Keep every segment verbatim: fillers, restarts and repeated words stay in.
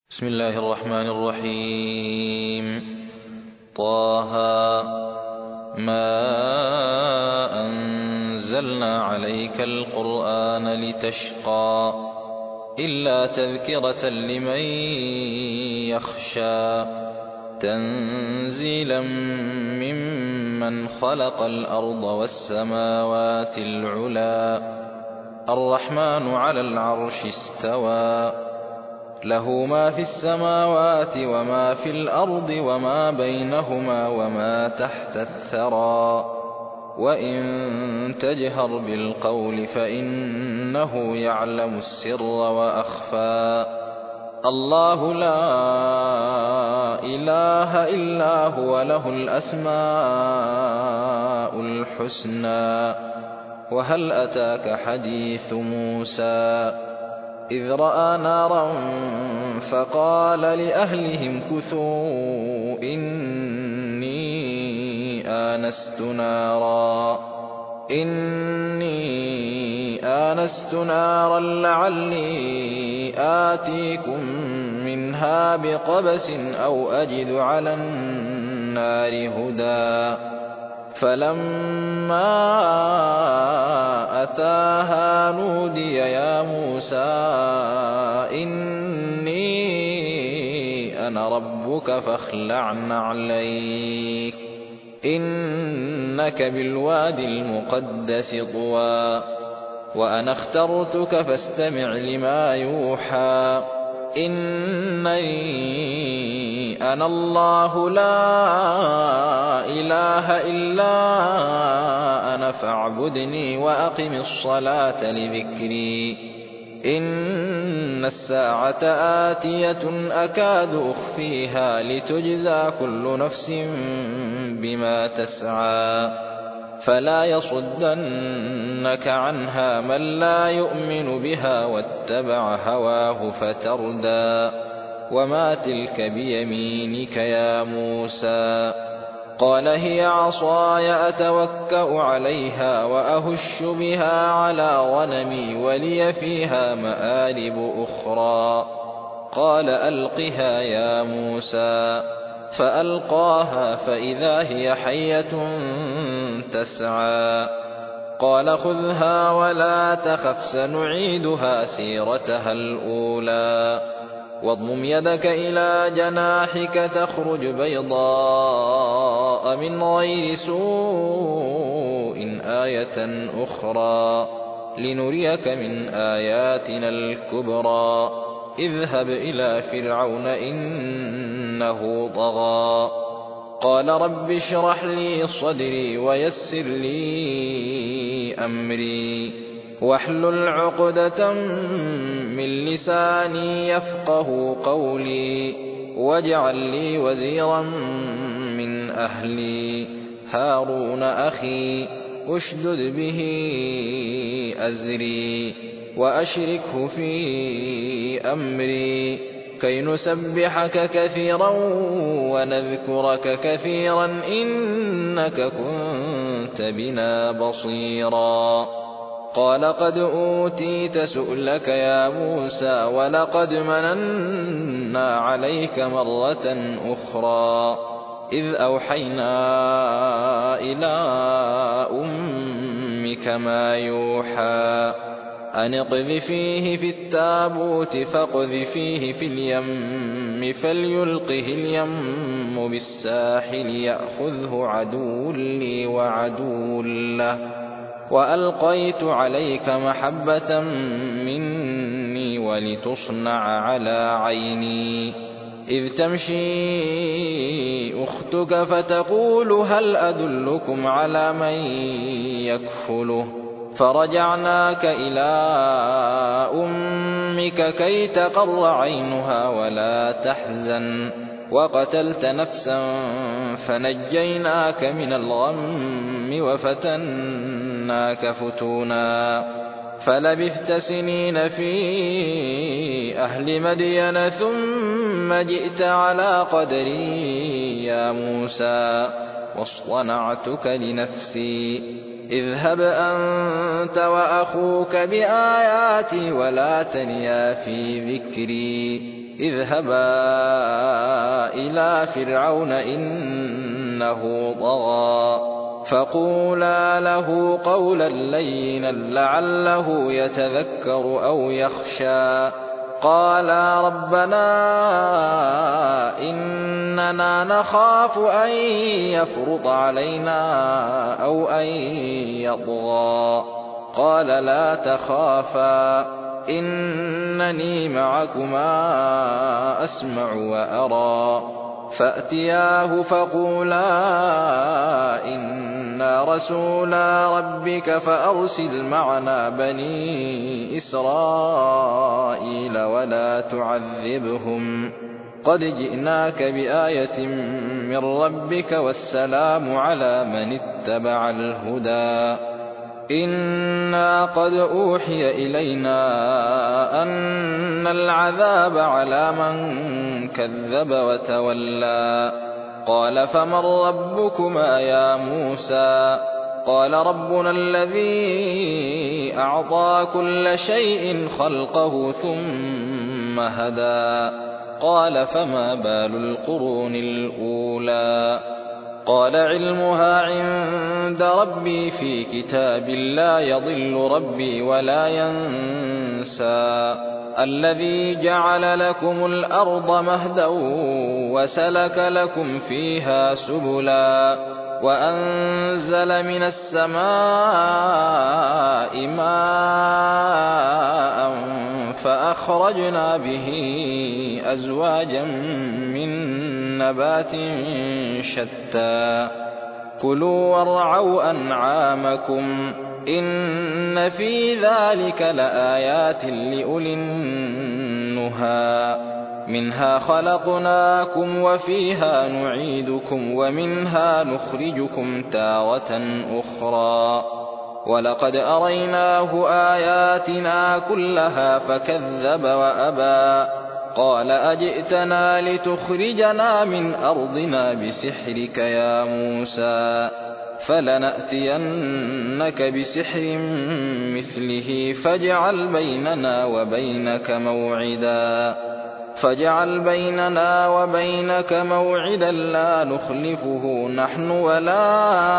بسم الله الرحمن الرحيم. طه ما أنزلنا عليك القرآن لتشقى إلا تذكرة لمن يخشى تنزيلا ممن خلق الأرض والسماوات العلى الرحمن على العرش استوى له ما في السماوات وما في الأرض وما بينهما وما تحت الثرى وإن تجهر بالقول فإنه يعلم السر وأخفى الله لا إله إلا هو له الأسماء الحسنى. وهل أتاك حديث موسى إذ رأى نارا فقال لأهلهم كثوا إني آنست نارا إني آنست نارا لعلي آتيكم منها بقبس أو أجد على النار هدى فلما أتاها نودي يا موسى إني أنا ربك فاخلع نعليك إنك بالوادي المقدس طوى وأنا اخترتك فاستمع لما يوحى إنني أنا الله لا إله إلا أنا فاعبدني وأقم الصلاة لذكري إن الساعة آتية أكاد أخفيها لتجزى كل نفس بما تسعى فلا يصدنك عنها من لا يؤمن بها واتبع هواه فتردى وما تلك بيمينك يا موسى قال هي عصاي أتوكأ عليها وأهش بها على غنمي ولي فيها مآرب أخرى قال ألقها يا موسى فألقاها فإذا هي حية تسعى قال خذها ولا تخف سنعيدها سيرتها الأولى واضمم يدك إلى جناحك تخرج بيضاء من غير سوء آية أخرى لنريك من آياتنا الكبرى اذهب إلى فرعون إنه طغى قال رب اشرح لي صدري ويسر لي أمري واحلل عقدة من لساني يفقه قولي واجعل لي وزيرا من أهلي هارون أخي اشدد به أزري وأشركه في أمري كي نسبحك كثيرا ونذكرك كثيرا إنك كنت بنا بصيرا قال قد أوتيت سؤلك يا موسى ولقد مننا عليك مرة أخرى إذ أوحينا إلى أمك ما يوحى أن اقذفيه في التابوت فاقذفيه في اليم فليلقه اليم بالساحل يأخذه عدو لي وعدو له وألقيت عليك محبة مني ولتصنع على عيني إذ تمشي أختك فتقول هل أدلكم على من يكفله فرجعناك إلى أمك كي تقر عينها ولا تحزن وقتلت نفسا فنجيناك من الغم وفتناك فتونا فلبثت سنين في أهل مدين ثم جئت على قدري يا موسى واصطنعتك لنفسي اذهب أنت وأخوك بآياتي ولا تنيا في ذكري اذهبا إلى فرعون إنه طغى فقولا له قولا لينا لعله يتذكر أو يخشى قالا ربنا إننا نخاف أن يفرط علينا أو أن يطغى قال لا تخافا إنني معكما أسمع وأرى فأتياه فقولا إنا رسولا ربك فأرسل معنا بني إسرائيل ولا تعذبهم قد جئناك بآية من ربك والسلام على من اتبع الهدى إنا قد أوحي إلينا أن العذاب على من كذب وتولى قال فمن ربكما يا موسى قال ربنا الذي أعطى كل شيء خلقه ثم هدى قال فما بال القرون الأولى قال علمها عند ربي في كتاب لا يضل ربي ولا ينسى الذي جعل لكم الأرض مهدا وسلك لكم فيها سبلا وأنزل من السماء ماء فأخرجنا به أزواجا من نبات شتى كلوا وارعوا أنعامكم إن في ذلك لآيات لأولي النهى منها خلقناكم وفيها نعيدكم ومنها نخرجكم تارة أخرى ولقد أريناه آياتنا كلها فكذب وأبى قال أجئتنا لتخرجنا من أرضنا بسحرك يا موسى فلنأتينك بسحر مثله فاجعل بيننا وبينك موعدا فاجعل بيننا وبينك موعدا لا نخلفه نحن ولا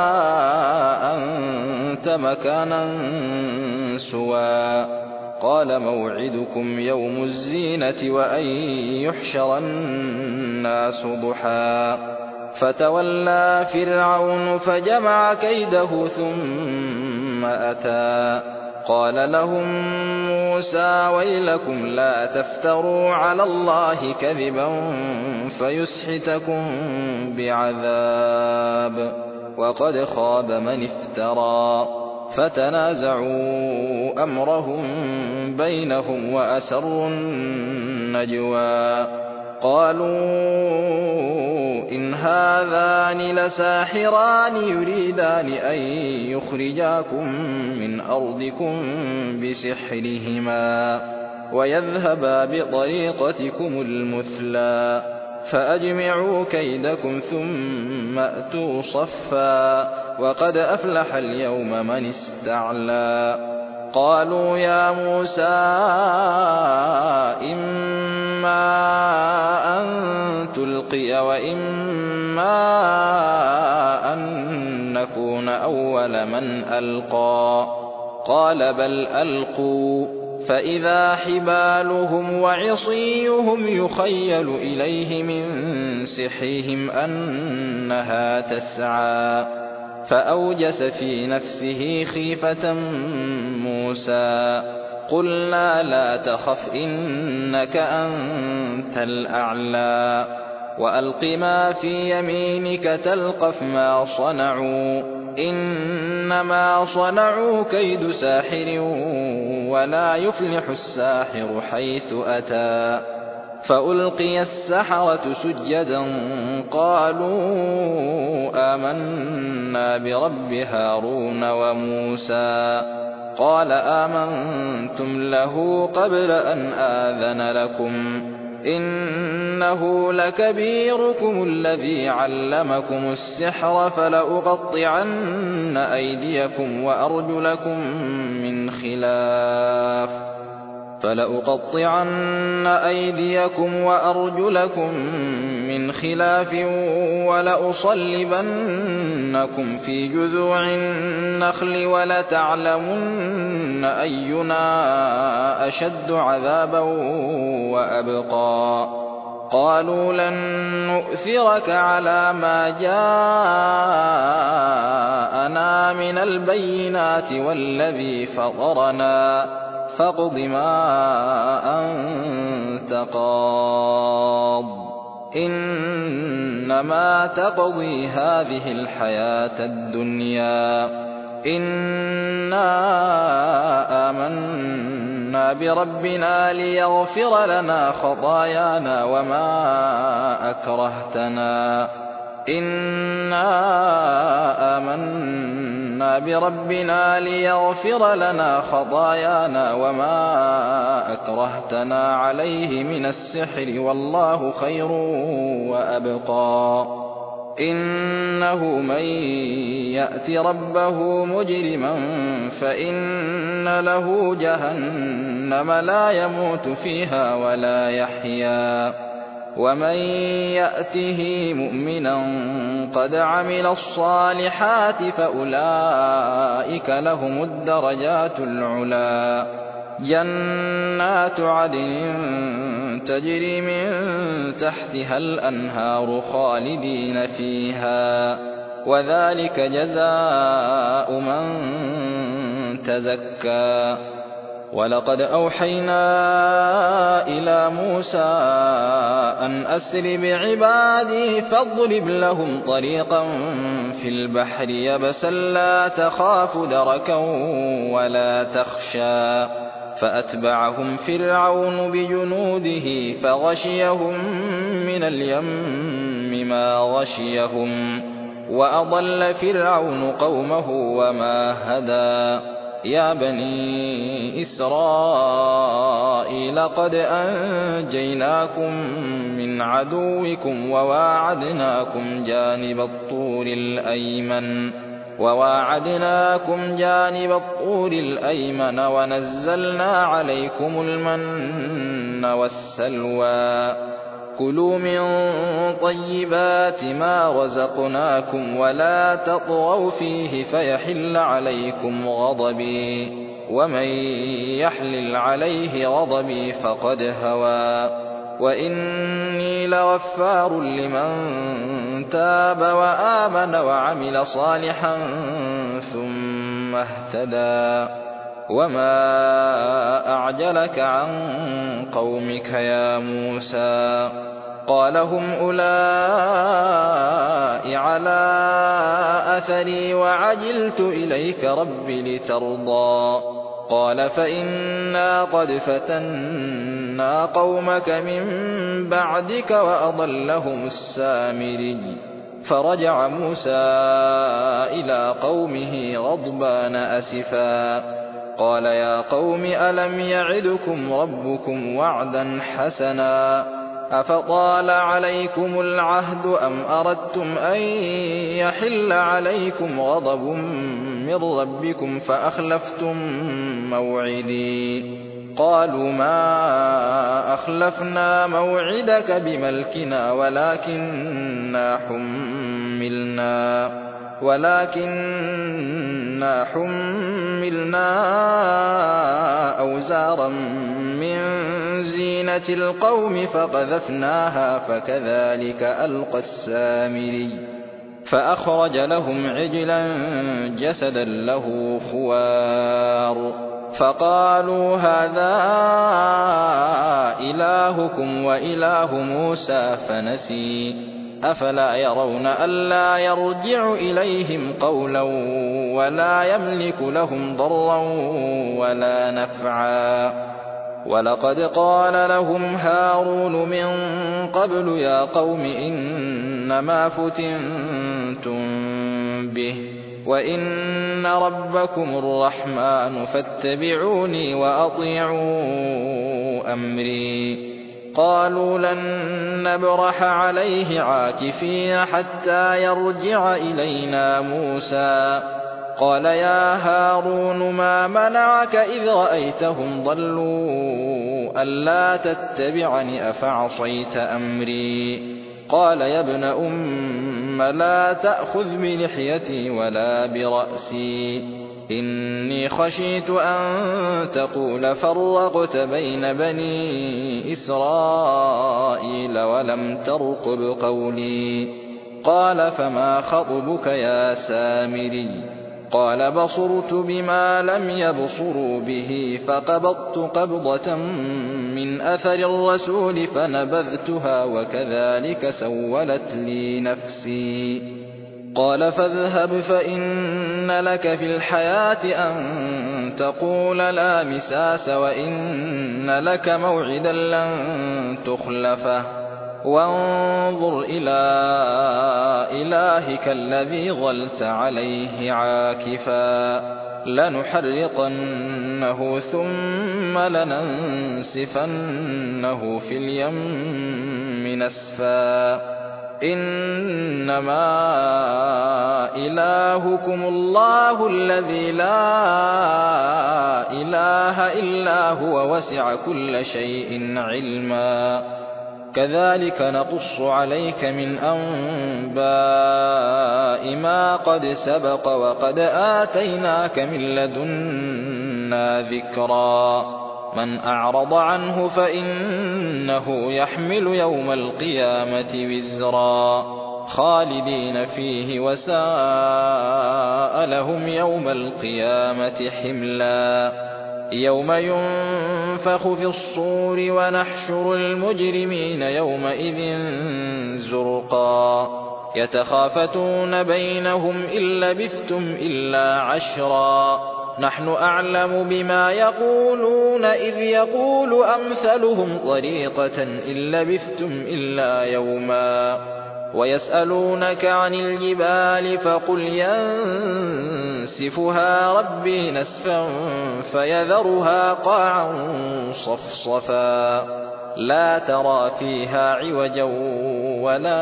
أنت مكانا سوى قال موعدكم يوم الزينة وأن يحشر الناس ضحى فتولى فرعون فجمع كيده ثم أتى قال لهم موسى ويلكم لا تفتروا على الله كذبا فيسحتكم بعذاب وقد خاب من افترى فتنازعوا أمرهم بينهم وأسروا النجوى قالوا إن هذان لساحران يريدان أن يخرجاكم من أرضكم بسحرهما ويذهبا بطريقتكم المثلى فأجمعوا كيدكم ثم أتوا صفا وقد أفلح اليوم من استعلى قالوا يا موسى إما أن تلقي وإما أن نكون أول من ألقى قال بل ألقوا فإذا حبالهم وعصيهم يخيل إليه من سحرهم أنها تسعى فأوجس في نفسه خيفة موسى قلنا لا تخف إنك أنت الأعلى وألق ما في يمينك تلقف ما صنعوا إنما صنعوا كيد ساحر ولا يفلح الساحر حيث أتى فألقي السحرة سجدا قالوا آمنا برب هارون وموسى قال آمنتم له قبل أن آذن لكم إنه لكبيركم الذي علمكم السحر فلأقطعن أيديكم وأرجلكم من خلاف فلأقطعن أيديكم وأرجلكم من خلاف ولأصلبنكم في جذوع النخل ولتعلمن أينا أشد عذابا وأبقى قالوا لن نؤثرك على ما جاءنا من البينات والذي فطرنا فاقض ما أنت قاض إنما تقضي هذه الحياة الدنيا إنا آمنا بربنا ليغفر لنا خطايانا وما أكرهتنا إنا آمنا بربنا ليغفر لنا خطايانا وما أكرهتنا عليه من السحر والله خير وأبقى إنه من يأت ربه مجرما فإن له جهنم لا يموت فيها ولا يحيا ومن يأته مؤمنا قد عمل الصالحات فأولئك لهم الدرجات العلى جنات عدن تجري من تحتها الأنهار خالدين فيها وذلك جزاء من تزكى ولقد أوحينا إلى موسى أن أسر بعبادي فاضرب لهم طريقا في البحر يبسا لا تخاف دركا ولا تخشى فأتبعهم فرعون بجنوده فغشيهم من اليم ما غشيهم وأضل فرعون قومه وما هدى يا بني إسرائيل قد أنجيناكم من عدوكم وواعدناكم جانب الطور الأيمن وواعدناكم جانب الطور الأيمن ونزلنا عليكم المن والسلوى كلوا من طيبات ما رزقناكم ولا تطغوا فيه فيحل عليكم غضبي ومن يحلل عليه غضبي فقد هوى وإني لغفار لمن تاب وآمن وعمل صالحا ثم اهتدى وما أعجلك عن قومك يا موسى قال هم أولئك على أثري وعجلت إليك رب لترضى قال فإنا قد فتنا قومك من بعدك وأضلهم السامري فرجع موسى إلى قومه غضبان أسفا قال يا قوم ألم يعدكم ربكم وعدا حسنا أفطال عليكم العهد أم أردتم أن يحل عليكم غضب من ربكم فأخلفتم موعدي قالوا ما أخلفنا موعدك بملكنا ولكننا حملنا ولكننا حملنا أوزارا من زينة القوم فقذفناها فكذلك ألقى السامري فأخرج لهم عجلا جسدا له خوار فقالوا هذا إلهكم وإله موسى فنسي أفلا يرون ألا يرجع إليهم قولا ولا يملك لهم ضرا ولا نفعا ولقد قال لهم هارون من قبل يا قوم إنما فتنتم به وإن ربكم الرحمن فاتبعوني وأطيعوا أمري قالوا لن نبرح عليه عاكفين حتى يرجع إلينا موسى قال يا هارون ما منعك إذ رأيتهم ضلوا ألا تتبعني أفعصيت أمري قال يا ابن أم لا تأخذ بلحيتي ولا برأسي إني خشيت أن تقول فرقت بين بني إسرائيل ولم ترقب قولي قال فما خطبك يا سامري قال بصرت بما لم يبصروا به فقبضت قبضة من أثر الرسول فنبذتها وكذلك سولت لي نفسي قال فاذهب فإن لك في الحياة أن تقول لا مساس وإن لك موعدا لن تخلفه وانظر إلى إلهك الذي ظلت عليه عاكفا لنحرقنه ثم لننسفنه في اليم نسفا إنما إلهكم الله الذي لا إله إلا هو وسع كل شيء علما كذلك نقص عليك من أنباء ما قد سبق وقد آتيناك من لدنا ذكرا من أعرض عنه فإنه يحمل يوم القيامة وزرا خالدين فيه وساء لهم يوم القيامة حملا يوم ينفخ في الصور ونحشر المجرمين يومئذ زرقا يتخافتون بينهم إن لبثتم إلا عشرا نحن أعلم بما يقولون إذ يقول أمثلهم طريقة إن لبثتم إلا يوما ويسألونك عن الجبال فقل ينسفها ربي نسفا فيذرها قاعا صفصفا لا ترى فيها عوجا ولا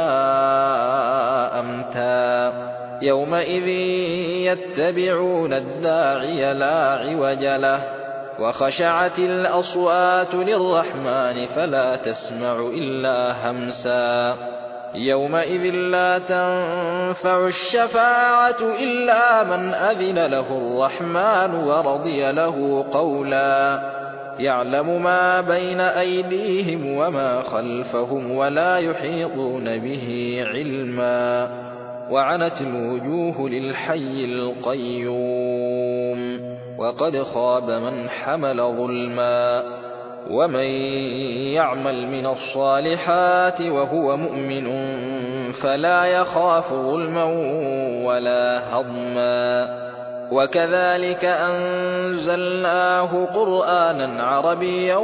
أمتا يومئذ يتبعون الداعي لا عوج له وخشعت الأصوات للرحمن فلا تسمع إلا همسا يومئذ لا تنفع الشفاعة إلا من أذن له الرحمن ورضي له قولا يعلم ما بين أيديهم وما خلفهم ولا يحيطون به علما وعنت الوجوه للحي القيوم وقد خاب من حمل ظلما ومن يعمل من الصالحات وهو مؤمن فلا يخاف ظلما ولا هضما وكذلك أنزلناه قرآنا عربيا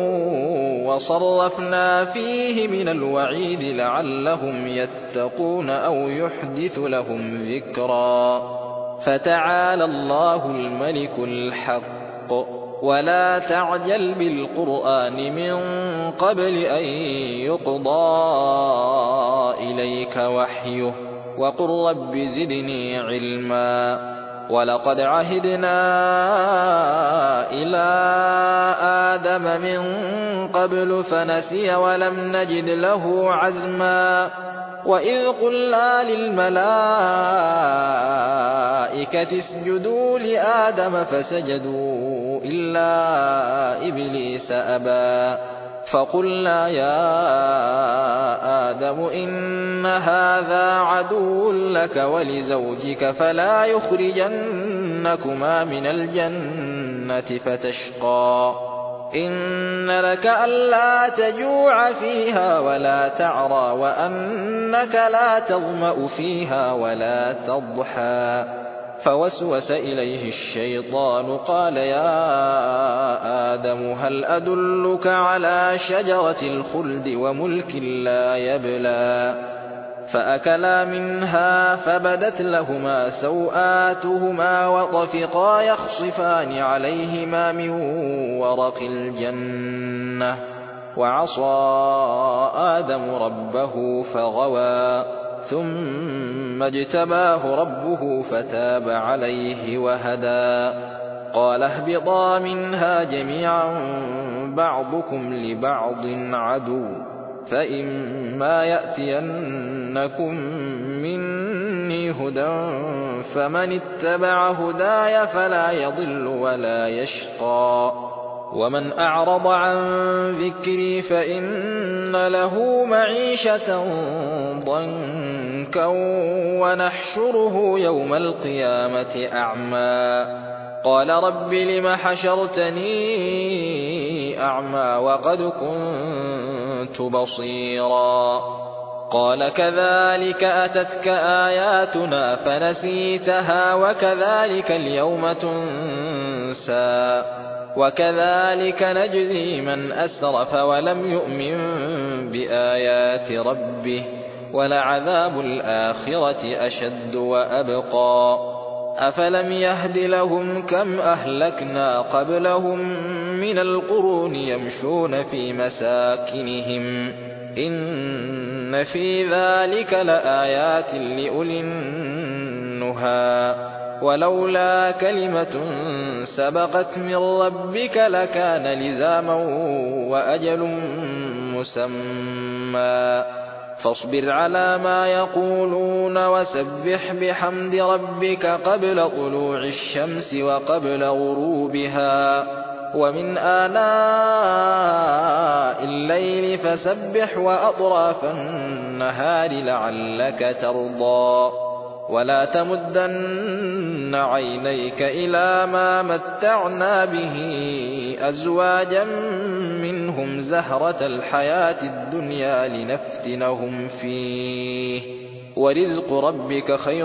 وصرفنا فيه من الوعيد لعلهم يتقون أو يحدث لهم ذكرا فتعالى الله الملك الحق ولا تعجل بالقرآن من قبل أن يقضى إليك وحيه وقل رب زدني علما ولقد عهدنا إلى آدم من قبل فنسي ولم نجد له عزما وإذ قلنا للملائكة اسجدوا لآدم فسجدوا إلا إبليس أبى فقلنا يا آدم إن هذا عدو لك ولزوجك فلا يخرجنكما من الجنة فتشقى إن لك ألا تجوع فيها ولا تعرى وأنك لا تظمأ فيها ولا تضحى فوسوس إليه الشيطان قال يا آدم هل أدلك على شجرة الخلد وملك لا يبلى فأكلا منها فبدت لهما سوآتهما وطفقا يخصفان عليهما من ورق الجنة وعصى آدم ربه فغوى ثم اجتباه ربه فتاب عليه وهدى قال اهبطا منها جميعا بعضكم لبعض عدو فإما يأتينكم مني هدى فمن اتبع هداي فلا يضل ولا يشقى ومن أعرض عن ذكري فإن له معيشة ضنكا ونحشره يوم القيامة أعمى قال رب لم حشرتني أعمى وقد كنت بصيرا قال كذلك أتتك آياتنا فنسيتها وكذلك اليوم تنسى وكذلك نجزي من أسرف ولم يؤمن بآيات ربه ولعذاب الآخرة أشد وأبقى أفلم يهد لهم كم أهلكنا قبلهم من القرون يمشون في مساكنهم إن في ذلك لآيات لأولي النهى ولولا كلمة سبقت من ربك لكان لزاما وأجل مسمى فاصبر على ما يقولون وسبح بحمد ربك قبل طلوع الشمس وقبل غروبها ومن آناء الليل فسبح وأطراف النهار لعلك ترضى ولا تمدن عينيك إلى ما متعنا به أزواجا منهم زهرة الحياة الدنيا لنفتنهم فيه ورزق ربك خير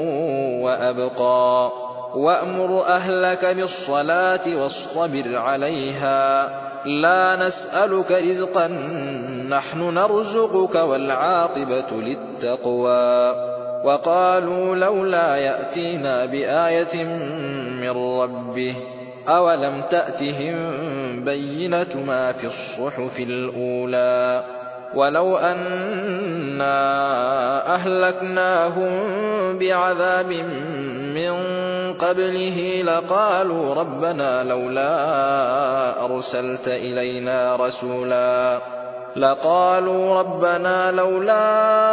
وأبقى وأمر أهلك بالصلاة واصطبر عليها لا نسألك رزقا نحن نرزقك والعاقبة للتقوى وقالوا لولا يأتينا بآية من ربه أولم تأتهم بينة ما في الصحف الأولى ولو أنا أهلكناهم بعذاب من قبله لقالوا ربنا لولا أرسلت إلينا رسولا لقالوا ربنا لولا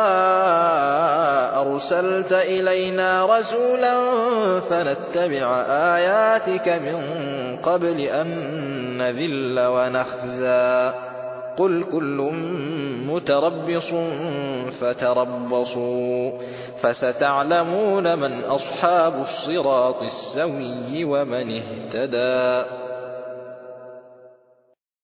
أرسلت إلينا رسولا فنتبع آياتك من قبل أن نذل ونخزى قل كل متربص فتربصوا فستعلمون من أصحاب الصراط السوي ومن اهتدى